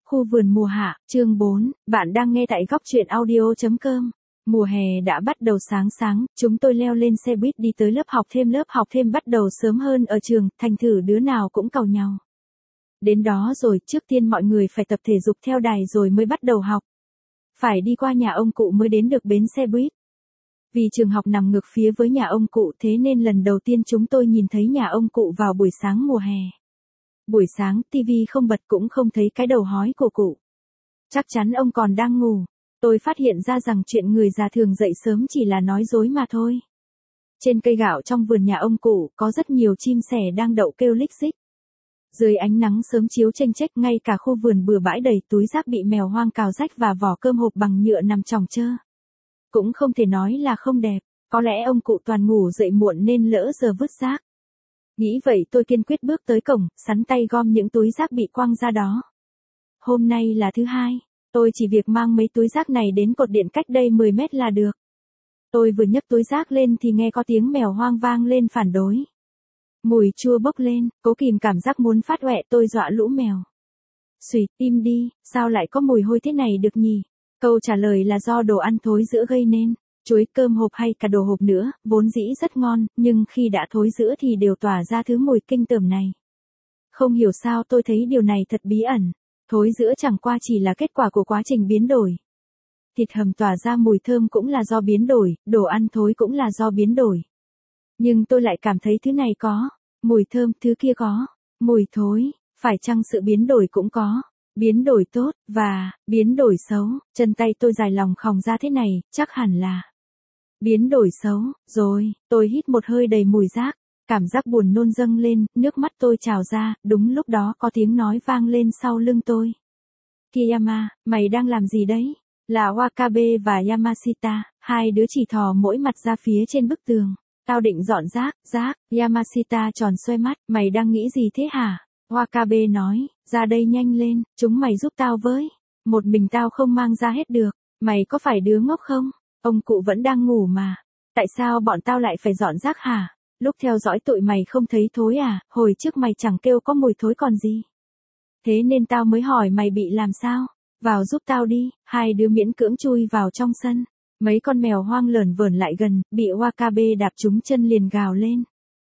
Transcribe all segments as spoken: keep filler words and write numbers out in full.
Khu vườn mùa hạ, chương bốn, bạn đang nghe tại góc truyện audio chấm com. Mùa hè đã bắt đầu sáng sáng, chúng tôi leo lên xe buýt đi tới lớp học thêm lớp học thêm bắt đầu sớm hơn ở trường, thành thử đứa nào cũng càu nhau. Đến đó rồi, trước tiên mọi người phải tập thể dục theo đài rồi mới bắt đầu học. Phải đi qua nhà ông cụ mới đến được bến xe buýt. Vì trường học nằm ngược phía với nhà ông cụ thế nên lần đầu tiên chúng tôi nhìn thấy nhà ông cụ vào buổi sáng mùa hè. Buổi sáng, tivi không bật cũng không thấy cái đầu hói của cụ. Chắc chắn ông còn đang ngủ. Tôi phát hiện ra rằng chuyện người già thường dậy sớm chỉ là nói dối mà thôi. Trên cây gạo trong vườn nhà ông cụ có rất nhiều chim sẻ đang đậu kêu lích xích. Dưới ánh nắng sớm chiếu chênh chếch, ngay cả khu vườn bừa bãi đầy túi rác bị mèo hoang cào rách và vỏ cơm hộp bằng nhựa nằm chồng chơ. Cũng không thể nói là không đẹp, có lẽ ông cụ toàn ngủ dậy muộn nên lỡ giờ vứt rác. Nghĩ vậy tôi kiên quyết bước tới cổng, sắn tay gom những túi rác bị quăng ra đó. Hôm nay là thứ hai, tôi chỉ việc mang mấy túi rác này đến cột điện cách đây mười mét là được. Tôi vừa nhấc túi rác lên thì nghe có tiếng mèo hoang vang lên phản đối. Mùi chua bốc lên, cố kìm cảm giác muốn phát hoẹ, tôi dọa lũ mèo. Xùi, im đi, sao lại có mùi hôi thế này được nhỉ? Câu trả lời là do đồ ăn thối rữa gây nên. Chuối, cơm hộp hay cả đồ hộp nữa, vốn dĩ rất ngon, nhưng khi đã thối rữa thì đều tỏa ra thứ mùi kinh tởm này. Không hiểu sao tôi thấy điều này thật bí ẩn. Thối rữa chẳng qua chỉ là kết quả của quá trình biến đổi. Thịt hầm tỏa ra mùi thơm cũng là do biến đổi, đồ ăn thối cũng là do biến đổi. Nhưng tôi lại cảm thấy thứ này có mùi thơm, thứ kia có mùi thối, phải chăng sự biến đổi cũng có biến đổi tốt và biến đổi xấu? Chân tay tôi dài lòng khòng ra thế này, chắc hẳn là biến đổi xấu. Rồi, tôi hít một hơi đầy mùi rác, cảm giác buồn nôn dâng lên, nước mắt tôi trào ra. Đúng lúc đó có tiếng nói vang lên sau lưng tôi. Kiyama, mày đang làm gì đấy? Là Wakabe và Yamashita, hai đứa chỉ thò mỗi mặt ra phía trên bức tường. Tao định dọn rác, rác. Yamashita tròn xoe mắt, mày đang nghĩ gì thế hả? Wakabe nói, ra đây nhanh lên, chúng mày giúp tao với. Một mình tao không mang ra hết được, mày có phải đứa ngốc không? Ông cụ vẫn đang ngủ mà. Tại sao bọn tao lại phải dọn rác hả? Lúc theo dõi tụi mày không thấy thối à? Hồi trước mày chẳng kêu có mùi thối còn gì. Thế nên tao mới hỏi mày bị làm sao? Vào giúp tao đi. Hai đứa miễn cưỡng chui vào trong sân. Mấy con mèo hoang lởn vởn lại gần, bị Wakabe đạp trúng chân liền gào lên.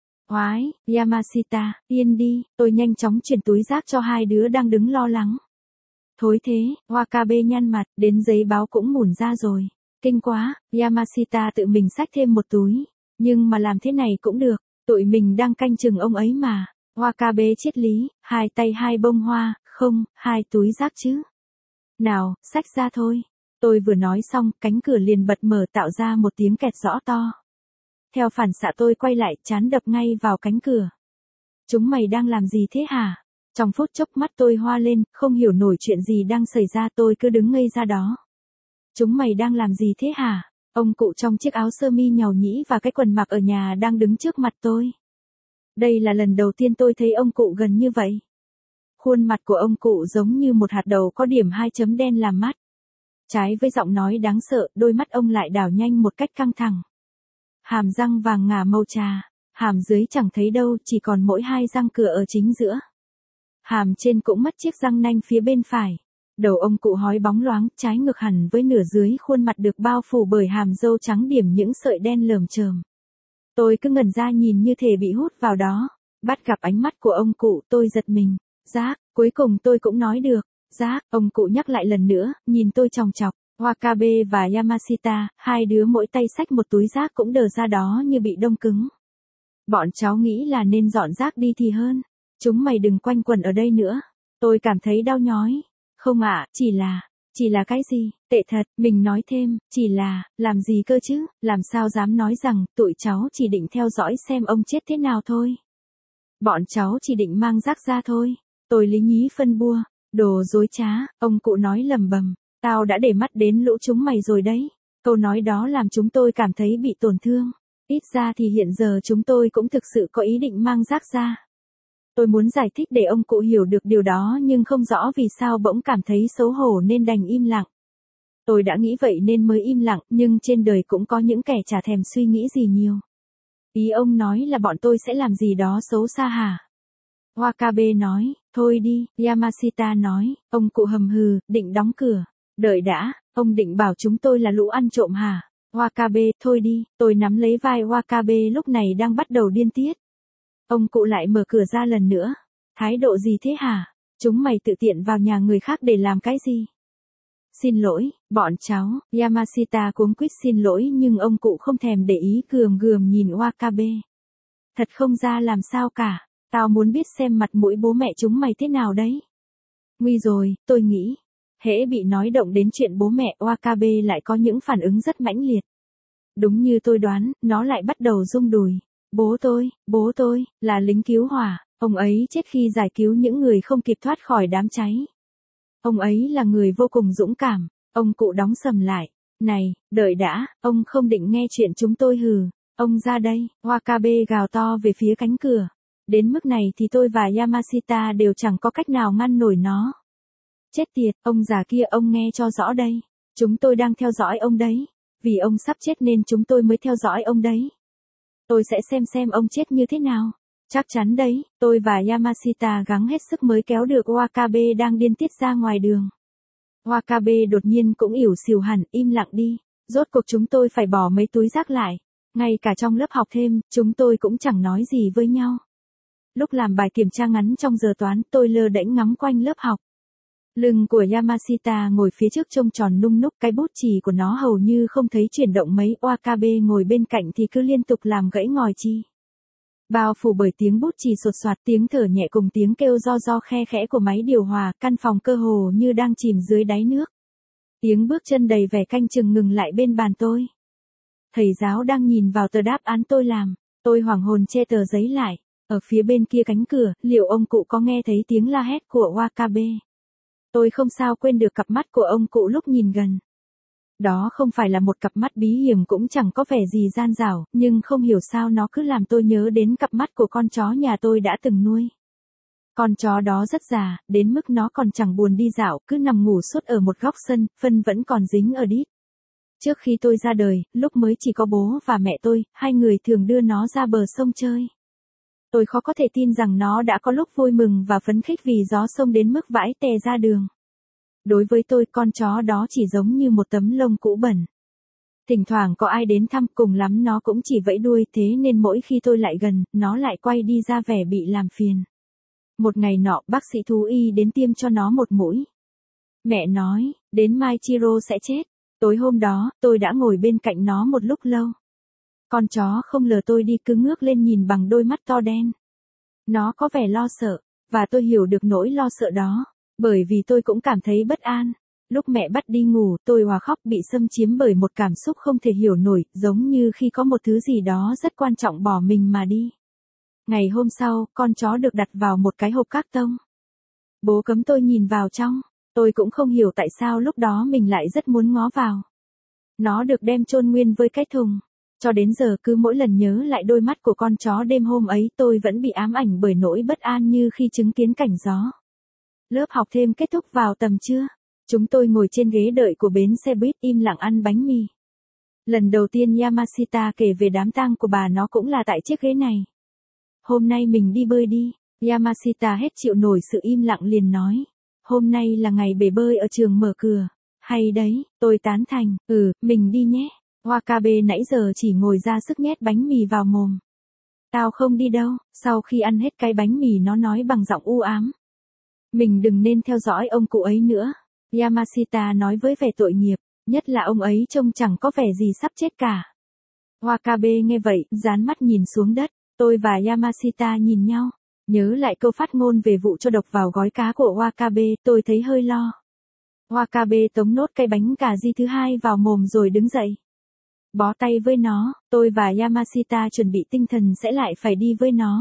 Oái, Yamashita, yên đi. Tôi nhanh chóng chuyển túi rác cho hai đứa đang đứng lo lắng. Thối thế, Wakabe nhăn mặt, đến giấy báo cũng mủn ra rồi. Kinh quá. Yamashita tự mình xách thêm một túi. Nhưng mà làm thế này cũng được, tụi mình đang canh chừng ông ấy mà. Wakabe triết lý, hai tay hai bông hoa, không, hai túi rác chứ. Nào, xách ra thôi. Tôi vừa nói xong, cánh cửa liền bật mở tạo ra một tiếng kẹt rõ to. Theo phản xạ tôi quay lại, trán đập ngay vào cánh cửa. Chúng mày đang làm gì thế hả? Trong phút chốc mắt tôi hoa lên, không hiểu nổi chuyện gì đang xảy ra, tôi cứ đứng ngây ra đó. Chúng mày đang làm gì thế hả? Ông cụ trong chiếc áo sơ mi nhàu nhĩ và cái quần mặc ở nhà đang đứng trước mặt tôi. Đây là lần đầu tiên tôi thấy ông cụ gần như vậy. Khuôn mặt của ông cụ giống như một hạt đậu có điểm hai chấm đen làm mắt. Trái với giọng nói đáng sợ, đôi mắt ông lại đảo nhanh một cách căng thẳng. Hàm răng vàng ngà màu trà, hàm dưới chẳng thấy đâu, chỉ còn mỗi hai răng cửa ở chính giữa. Hàm trên cũng mất chiếc răng nanh phía bên phải. Đầu ông cụ hói bóng loáng, trái ngược hẳn với nửa dưới khuôn mặt được bao phủ bởi hàm râu trắng điểm những sợi đen lởm chởm. Tôi cứ ngẩn ra nhìn như thể bị hút vào đó. Bắt gặp ánh mắt của ông cụ, tôi giật mình. Rác, cuối cùng tôi cũng nói được. Rác, ông cụ nhắc lại lần nữa, nhìn tôi chòng chọc. Wakabe và Yamashita, hai đứa mỗi tay xách một túi rác cũng đờ ra đó như bị đông cứng. Bọn cháu nghĩ là nên dọn rác đi thì hơn. Chúng mày đừng quanh quẩn ở đây nữa. Tôi cảm thấy đau nhói. Không ạ, chỉ là, chỉ là cái gì, tệ thật, mình nói thêm, chỉ là, làm gì cơ chứ, làm sao dám nói rằng, tụi cháu chỉ định theo dõi xem ông chết thế nào thôi. Bọn cháu chỉ định mang rác ra thôi. Tôi lý nhí phân bua, đồ dối trá, ông cụ nói lầm bầm, tao đã để mắt đến lũ chúng mày rồi đấy. Câu nói đó làm chúng tôi cảm thấy bị tổn thương. Ít ra thì hiện giờ chúng tôi cũng thực sự có ý định mang rác ra. Tôi muốn giải thích để ông cụ hiểu được điều đó nhưng không rõ vì sao bỗng cảm thấy xấu hổ nên đành im lặng. Tôi đã nghĩ vậy nên mới im lặng, nhưng trên đời cũng có những kẻ chả thèm suy nghĩ gì nhiều. Ý ông nói là bọn tôi sẽ làm gì đó xấu xa hả? Wakabe nói, thôi đi, Yamashita nói, ông cụ hầm hừ, định đóng cửa. Đợi đã, ông định bảo chúng tôi là lũ ăn trộm hả? Wakabe, thôi đi, tôi nắm lấy vai Wakabe lúc này đang bắt đầu điên tiết. Ông cụ lại mở cửa ra lần nữa. Thái độ gì thế hả? Chúng mày tự tiện vào nhà người khác để làm cái gì? Xin lỗi, bọn cháu, Yamashita cuống quýt xin lỗi nhưng ông cụ không thèm để ý gườm gườm nhìn Wakabe. Thật không ra làm sao cả, tao muốn biết xem mặt mũi bố mẹ chúng mày thế nào đấy. Nguy rồi, tôi nghĩ. Hễ bị nói động đến chuyện bố mẹ, Wakabe lại có những phản ứng rất mãnh liệt. Đúng như tôi đoán, nó lại bắt đầu rung đùi. Bố tôi, bố tôi, là lính cứu hỏa, ông ấy chết khi giải cứu những người không kịp thoát khỏi đám cháy. Ông ấy là người vô cùng dũng cảm, ông cụ đóng sầm lại. Này, đợi đã, ông không định nghe chuyện chúng tôi hừ, ông ra đây, Wakabe gào to về phía cánh cửa. Đến mức này thì tôi và Yamashita đều chẳng có cách nào ngăn nổi nó. Chết tiệt, ông già kia ông nghe cho rõ đây. Chúng tôi đang theo dõi ông đấy. Vì ông sắp chết nên chúng tôi mới theo dõi ông đấy. Tôi sẽ xem xem ông chết như thế nào. Chắc chắn đấy, tôi và Yamashita gắng hết sức mới kéo được Wakabe đang điên tiết ra ngoài đường. Wakabe đột nhiên cũng ỉu xìu hẳn, im lặng đi. Rốt cuộc chúng tôi phải bỏ mấy túi rác lại. Ngay cả trong lớp học thêm, chúng tôi cũng chẳng nói gì với nhau. Lúc làm bài kiểm tra ngắn trong giờ toán, tôi lơ đễnh ngắm quanh lớp học. Lưng của Yamashita ngồi phía trước trông tròn nung núc, cái bút chì của nó hầu như không thấy chuyển động mấy. Wakabe ngồi bên cạnh thì cứ liên tục làm gãy ngòi chi. Bao phủ bởi tiếng bút chì sột soạt, tiếng thở nhẹ cùng tiếng kêu ro ro khe khẽ của máy điều hòa, căn phòng cơ hồ như đang chìm dưới đáy nước. Tiếng bước chân đầy vẻ canh chừng ngừng lại bên bàn tôi. Thầy giáo đang nhìn vào tờ đáp án tôi làm, tôi hoảng hồn che tờ giấy lại. Ở phía bên kia cánh cửa, liệu ông cụ có nghe thấy tiếng la hét của Wakabe? Tôi không sao quên được cặp mắt của ông cụ lúc nhìn gần. Đó không phải là một cặp mắt bí hiểm cũng chẳng có vẻ gì gian dảo, nhưng không hiểu sao nó cứ làm tôi nhớ đến cặp mắt của con chó nhà tôi đã từng nuôi. Con chó đó rất già, đến mức nó còn chẳng buồn đi dạo, cứ nằm ngủ suốt ở một góc sân, phân vẫn còn dính ở đít. Trước khi tôi ra đời, lúc mới chỉ có bố và mẹ tôi, hai người thường đưa nó ra bờ sông chơi. Tôi khó có thể tin rằng nó đã có lúc vui mừng và phấn khích vì gió sông đến mức vãi tè ra đường. Đối với tôi, con chó đó chỉ giống như một tấm lông cũ bẩn. Thỉnh thoảng có ai đến thăm, cùng lắm nó cũng chỉ vẫy đuôi, thế nên mỗi khi tôi lại gần, nó lại quay đi ra vẻ bị làm phiền. Một ngày nọ, bác sĩ thú y đến tiêm cho nó một mũi. Mẹ nói, đến mai Chiro sẽ chết. Tối hôm đó, tôi đã ngồi bên cạnh nó một lúc lâu. Con chó không lờ tôi đi, cứ ngước lên nhìn bằng đôi mắt to đen. Nó có vẻ lo sợ, và tôi hiểu được nỗi lo sợ đó, bởi vì tôi cũng cảm thấy bất an. Lúc mẹ bắt đi ngủ, tôi òa khóc bị xâm chiếm bởi một cảm xúc không thể hiểu nổi, giống như khi có một thứ gì đó rất quan trọng bỏ mình mà đi. Ngày hôm sau, con chó được đặt vào một cái hộp các tông. Bố cấm tôi nhìn vào trong, tôi cũng không hiểu tại sao lúc đó mình lại rất muốn ngó vào. Nó được đem chôn nguyên với cái thùng. Cho đến giờ cứ mỗi lần nhớ lại đôi mắt của con chó đêm hôm ấy tôi vẫn bị ám ảnh bởi nỗi bất an như khi chứng kiến cảnh gió. Lớp học thêm kết thúc vào tầm trưa. Chúng tôi ngồi trên ghế đợi của bến xe buýt im lặng ăn bánh mì. Lần đầu tiên Yamashita kể về đám tang của bà nó cũng là tại chiếc ghế này. Hôm nay mình đi bơi đi. Yamashita hết chịu nổi sự im lặng liền nói. Hôm nay là ngày bể bơi ở trường mở cửa. Hay đấy, tôi tán thành, ừ, mình đi nhé. Wakabe nãy giờ chỉ ngồi ra sức nhét bánh mì vào mồm. Tao không đi đâu, sau khi ăn hết cái bánh mì nó nói bằng giọng u ám. Mình đừng nên theo dõi ông cụ ấy nữa. Yamashita nói với vẻ tội nghiệp, nhất là ông ấy trông chẳng có vẻ gì sắp chết cả. Wakabe nghe vậy, dán mắt nhìn xuống đất, tôi và Yamashita nhìn nhau. Nhớ lại câu phát ngôn về vụ cho độc vào gói cá của Wakabe, tôi thấy hơi lo. Wakabe tống nốt cây bánh cà ri thứ hai vào mồm rồi đứng dậy. Bó tay với nó, tôi và Yamashita chuẩn bị tinh thần sẽ lại phải đi với nó.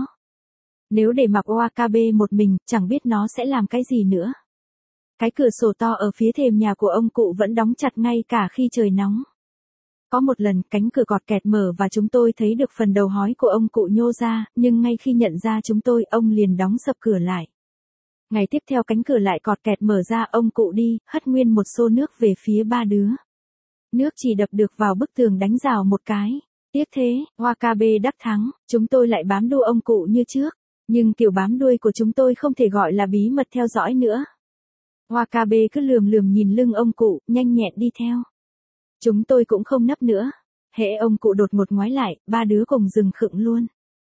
Nếu để mặc Wakabe một mình, chẳng biết nó sẽ làm cái gì nữa. Cái cửa sổ to ở phía thềm nhà của ông cụ vẫn đóng chặt ngay cả khi trời nóng. Có một lần, cánh cửa cọt kẹt mở và chúng tôi thấy được phần đầu hói của ông cụ nhô ra, nhưng ngay khi nhận ra chúng tôi, ông liền đóng sập cửa lại. Ngày tiếp theo cánh cửa lại cọt kẹt mở ra, ông cụ đi, hất nguyên một xô nước về phía ba đứa. Nước chỉ đập được vào bức tường đánh rào một cái. Tiếc thế, Wakabe đắc thắng, chúng tôi lại bám đu ông cụ như trước. Nhưng kiểu bám đuôi của chúng tôi không thể gọi là bí mật theo dõi nữa. Wakabe cứ lườm lườm nhìn lưng ông cụ, nhanh nhẹn đi theo. Chúng tôi cũng không nấp nữa. Hễ ông cụ đột ngột ngoái lại, ba đứa cùng dừng khựng luôn.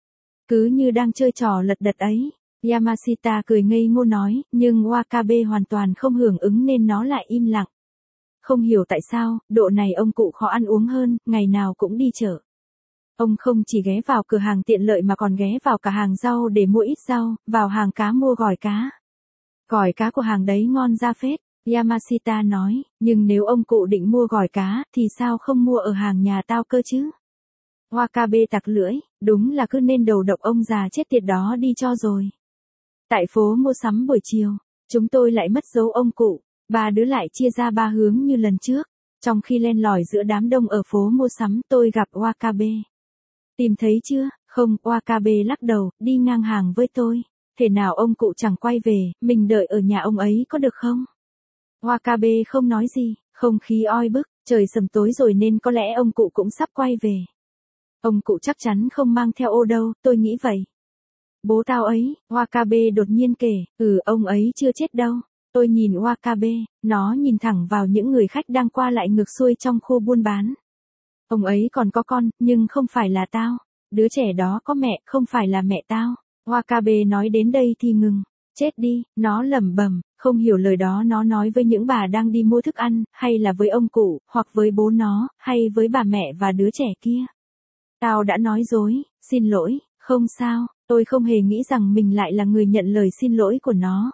Cứ như đang chơi trò lật đật ấy. Yamashita cười ngây ngô nói, nhưng Wakabe hoàn toàn không hưởng ứng nên nó lại im lặng. Không hiểu tại sao, độ này ông cụ khó ăn uống hơn, ngày nào cũng đi chợ. Ông không chỉ ghé vào cửa hàng tiện lợi mà còn ghé vào cả hàng rau để mua ít rau, vào hàng cá mua gỏi cá. Gỏi cá của hàng đấy ngon ra phết, Yamashita nói, nhưng nếu ông cụ định mua gỏi cá thì sao không mua ở hàng nhà tao cơ chứ? Wakabe tặc lưỡi, đúng là cứ nên đầu độc ông già chết tiệt đó đi cho rồi. Tại phố mua sắm buổi chiều, chúng tôi lại mất dấu ông cụ, ba đứa lại chia ra ba hướng như lần trước. Trong khi len lỏi giữa đám đông ở phố mua sắm tôi gặp Wakabe. Tìm thấy chưa? Không, Wakabe lắc đầu, đi ngang hàng với tôi. Thế nào ông cụ chẳng quay về, mình đợi ở nhà ông ấy có được không? Wakabe không nói gì, không khí oi bức, trời sầm tối rồi nên có lẽ ông cụ cũng sắp quay về. Ông cụ chắc chắn không mang theo ô đâu, tôi nghĩ vậy. Bố tao ấy, Wakabe đột nhiên kể, ừ ông ấy chưa chết đâu. Tôi nhìn Wakabe, nó nhìn thẳng vào những người khách đang qua lại ngược xuôi trong khu buôn bán. Ông ấy còn có con, nhưng không phải là tao. Đứa trẻ đó có mẹ, không phải là mẹ tao. Wakabe nói đến đây thì ngừng. Chết đi, nó lẩm bẩm, không hiểu lời đó nó nói với những bà đang đi mua thức ăn, hay là với ông cụ, hoặc với bố nó, hay với bà mẹ và đứa trẻ kia. Tao đã nói dối, xin lỗi, không sao, tôi không hề nghĩ rằng mình lại là người nhận lời xin lỗi của nó.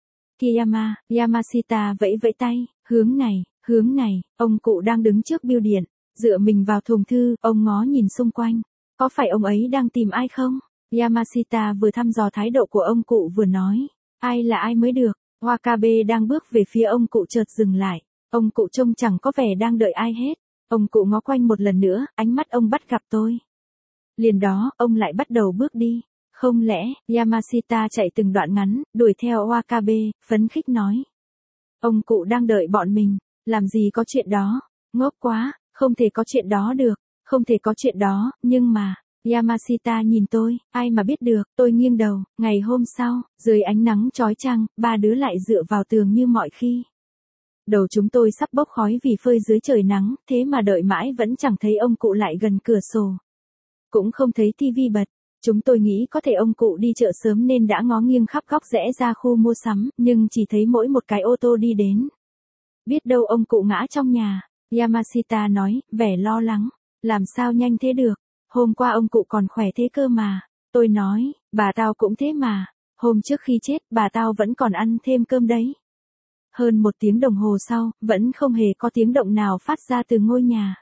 Kiyama, Yamashita vẫy vẫy tay, hướng này, hướng này, ông cụ đang đứng trước bưu điện, dựa mình vào thùng thư, ông ngó nhìn xung quanh. Có phải ông ấy đang tìm ai không? Yamashita vừa thăm dò thái độ của ông cụ vừa nói, ai là ai mới được. Wakabe đang bước về phía ông cụ chợt dừng lại. Ông cụ trông chẳng có vẻ đang đợi ai hết. Ông cụ ngó quanh một lần nữa, ánh mắt ông bắt gặp tôi. Liền đó, ông lại bắt đầu bước đi. Không lẽ, Yamashita chạy từng đoạn ngắn, đuổi theo Wakabe, phấn khích nói. Ông cụ đang đợi bọn mình, làm gì có chuyện đó, ngốc quá, không thể có chuyện đó được, không thể có chuyện đó, nhưng mà, Yamashita nhìn tôi, ai mà biết được, tôi nghiêng đầu, ngày hôm sau, dưới ánh nắng chói chang, ba đứa lại dựa vào tường như mọi khi. Đầu chúng tôi sắp bốc khói vì phơi dưới trời nắng, thế mà đợi mãi vẫn chẳng thấy ông cụ lại gần cửa sổ. Cũng không thấy tivi bật. Chúng tôi nghĩ có thể ông cụ đi chợ sớm nên đã ngó nghiêng khắp góc rẽ ra khu mua sắm, nhưng chỉ thấy mỗi một cái ô tô đi đến. Biết đâu ông cụ ngã trong nhà, Yamashita nói, vẻ lo lắng. Làm sao nhanh thế được, hôm qua ông cụ còn khỏe thế cơ mà. Tôi nói, bà tao cũng thế mà, hôm trước khi chết bà tao vẫn còn ăn thêm cơm đấy. Hơn một tiếng đồng hồ sau, vẫn không hề có tiếng động nào phát ra từ ngôi nhà.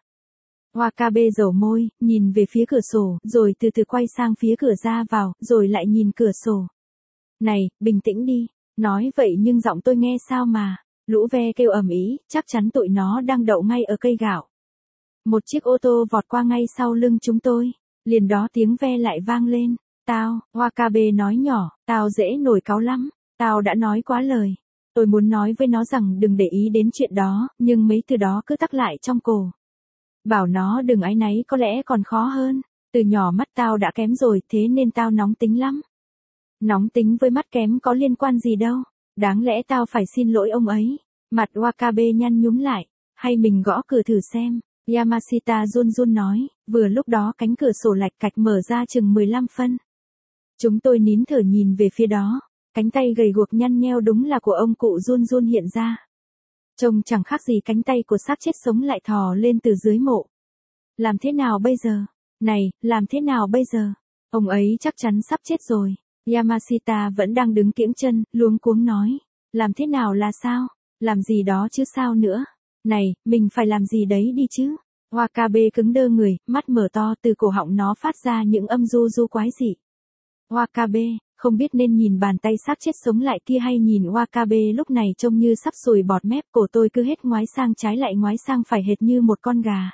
Wakabe dầu môi, nhìn về phía cửa sổ, rồi từ từ quay sang phía cửa ra vào, rồi lại nhìn cửa sổ. Này, bình tĩnh đi, nói vậy nhưng giọng tôi nghe sao mà, lũ ve kêu ầm ĩ, chắc chắn tụi nó đang đậu ngay ở cây gạo. Một chiếc ô tô vọt qua ngay sau lưng chúng tôi, liền đó tiếng ve lại vang lên, tao, Wakabe nói nhỏ, tao dễ nổi cáu lắm, tao đã nói quá lời. Tôi muốn nói với nó rằng đừng để ý đến chuyện đó, nhưng mấy từ đó cứ tắc lại trong cổ. Bảo nó đừng áy náy có lẽ còn khó hơn. Từ nhỏ mắt tao đã kém rồi, thế nên tao nóng tính lắm. Nóng tính với mắt kém có liên quan gì đâu. Đáng lẽ tao phải xin lỗi ông ấy. Mặt Wakabe nhăn nhúm lại. Hay mình gõ cửa thử xem. Yamashita run run nói. Vừa lúc đó cánh cửa sổ lạch cạch mở ra chừng mười lăm phân. Chúng tôi nín thở nhìn về phía đó. Cánh tay gầy guộc nhăn nheo đúng là của ông cụ run run hiện ra. Trông chẳng khác gì cánh tay của xác chết sống lại thò lên từ dưới mộ. Làm thế nào bây giờ? Này, làm thế nào bây giờ? Ông ấy chắc chắn sắp chết rồi. Yamashita vẫn đang đứng kiễng chân, luống cuống nói. Làm thế nào là sao? Làm gì đó chứ sao nữa? Này, mình phải làm gì đấy đi chứ? Wakabe cứng đơ người, mắt mở to, từ cổ họng nó phát ra những âm du du quái dị. Wakabe, không biết nên nhìn bàn tay xác chết sống lại kia hay nhìn Wakabe lúc này trông như sắp sùi bọt mép, cổ tôi cứ hết ngoái sang trái lại ngoái sang phải hệt như một con gà.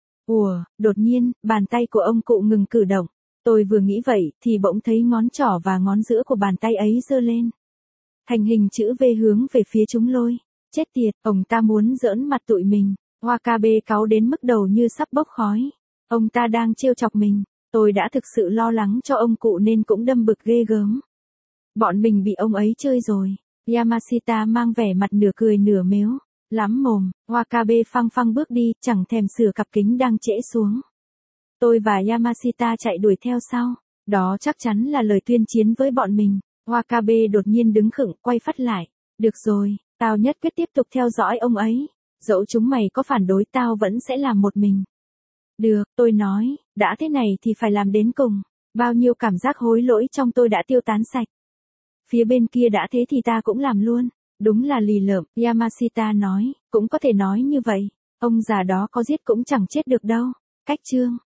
Ùa, đột nhiên, bàn tay của ông cụ ngừng cử động. Tôi vừa nghĩ vậy, thì bỗng thấy ngón trỏ và ngón giữa của bàn tay ấy giơ lên. Thành hình chữ V hướng về phía chúng lôi. Chết tiệt, ông ta muốn giỡn mặt tụi mình. Wakabe cáu đến mức đầu như sắp bốc khói. Ông ta đang trêu chọc mình. Tôi đã thực sự lo lắng cho ông cụ nên cũng đâm bực ghê gớm. Bọn mình bị ông ấy chơi rồi. Yamashita mang vẻ mặt nửa cười nửa mếu. Lắm mồm, Wakabe phăng phăng bước đi, chẳng thèm sửa cặp kính đang trễ xuống. Tôi và Yamashita chạy đuổi theo sau. Đó chắc chắn là lời tuyên chiến với bọn mình. Wakabe đột nhiên đứng khựng, quay phắt lại. Được rồi, tao nhất quyết tiếp tục theo dõi ông ấy. Dẫu chúng mày có phản đối tao vẫn sẽ làm một mình. Được, tôi nói, đã thế này thì phải làm đến cùng. Bao nhiêu cảm giác hối lỗi trong tôi đã tiêu tán sạch. Phía bên kia đã thế thì ta cũng làm luôn. Đúng là lì lợm, Yamashita nói, cũng có thể nói như vậy. Ông già đó có giết cũng chẳng chết được đâu. Cách chương.